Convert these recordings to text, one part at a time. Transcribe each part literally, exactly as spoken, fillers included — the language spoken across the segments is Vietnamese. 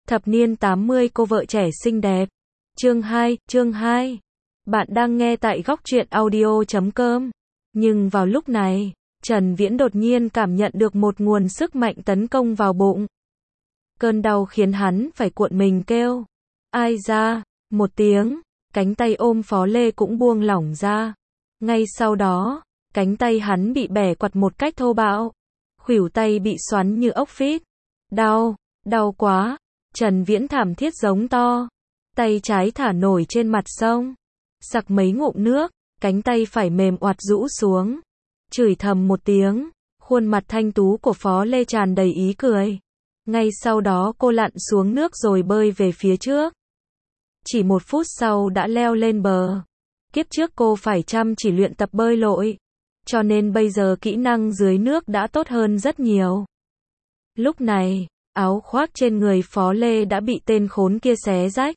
Thập niên tám mươi cô vợ trẻ xinh đẹp. Chương hai, chương hai. Bạn đang nghe tại góc truyện audio chấm com. Nhưng vào lúc này, Trần Viễn đột nhiên cảm nhận được một nguồn sức mạnh tấn công vào bụng. Cơn đau khiến hắn phải cuộn mình kêu. Ai ra, một tiếng, cánh tay ôm Phó Lê cũng buông lỏng ra. Ngay sau đó, cánh tay hắn bị bẻ quặt một cách thô bạo. Khuỷu tay bị xoắn như ốc vít. Đau, đau quá. Trần Viễn thảm thiết giống to. Tay trái thả nổi trên mặt sông. Sặc mấy ngụm nước, cánh tay phải mềm oặt rũ xuống. Chửi thầm một tiếng, khuôn mặt thanh tú của Phó Lê tràn đầy ý cười. Ngay sau đó cô lặn xuống nước rồi bơi về phía trước. Chỉ một phút sau đã leo lên bờ. Kiếp trước cô phải chăm chỉ luyện tập bơi lội, cho nên bây giờ kỹ năng dưới nước đã tốt hơn rất nhiều. Lúc này, áo khoác trên người Phó Lê đã bị tên khốn kia xé rách.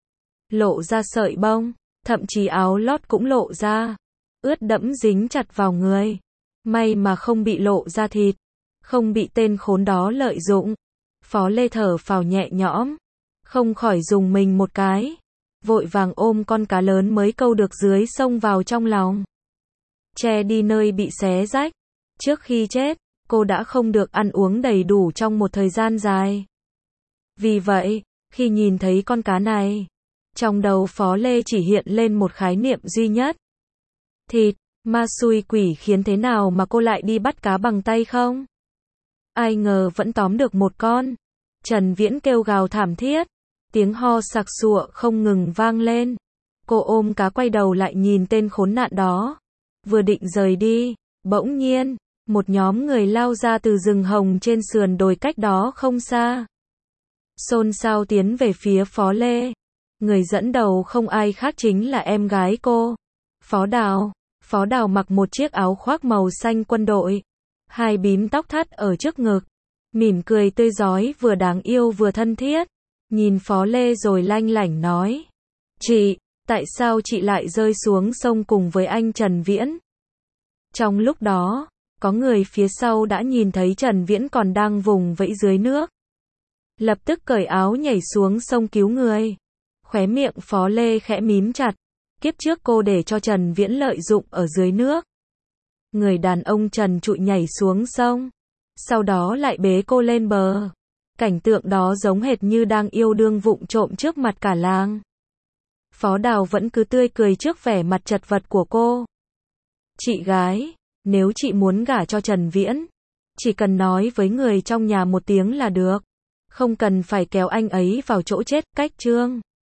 Lộ ra sợi bông, thậm chí áo lót cũng lộ ra. Ướt đẫm dính chặt vào người. May mà không bị lộ ra thịt, không bị tên khốn đó lợi dụng. Phó Lê thở phào nhẹ nhõm, không khỏi dùng mình một cái. Vội vàng ôm con cá lớn mới câu được dưới sông vào trong lòng. Che đi nơi bị xé rách. Trước khi chết, cô đã không được ăn uống đầy đủ trong một thời gian dài. Vì vậy, khi nhìn thấy con cá này, trong đầu Phó Lê chỉ hiện lên một khái niệm duy nhất. Thịt, ma xui quỷ khiến thế nào mà cô lại đi bắt cá bằng tay không? Ai ngờ vẫn tóm được một con. Trần Viễn kêu gào thảm thiết. Tiếng ho sặc sụa không ngừng vang lên. Cô ôm cá quay đầu lại nhìn tên khốn nạn đó. Vừa định rời đi, bỗng nhiên, một nhóm người lao ra từ rừng hồng trên sườn đồi cách đó không xa. Xôn xao tiến về phía Phó Lê. Người dẫn đầu không ai khác chính là em gái cô, Phó Đào. Phó Đào mặc một chiếc áo khoác màu xanh quân đội, hai bím tóc thắt ở trước ngực, mỉm cười tươi rói vừa đáng yêu vừa thân thiết. Nhìn Phó Lê rồi lanh lảnh nói. Chị, tại sao chị lại rơi xuống sông cùng với anh Trần Viễn? Trong lúc đó, có người phía sau đã nhìn thấy Trần Viễn còn đang vùng vẫy dưới nước. Lập tức cởi áo nhảy xuống sông cứu người. Khóe miệng Phó Lê khẽ mím chặt. Kiếp trước cô để cho Trần Viễn lợi dụng ở dưới nước. Người đàn ông trần trụi nhảy xuống sông. Sau đó lại bế cô lên bờ. Cảnh tượng đó giống hệt như đang yêu đương vụng trộm trước mặt cả làng. Phó Đào vẫn cứ tươi cười trước vẻ mặt chật vật của cô. Chị gái, nếu chị muốn gả cho Trần Viễn, chỉ cần nói với người trong nhà một tiếng là được. Không cần phải kéo anh ấy vào chỗ chết. Cách chương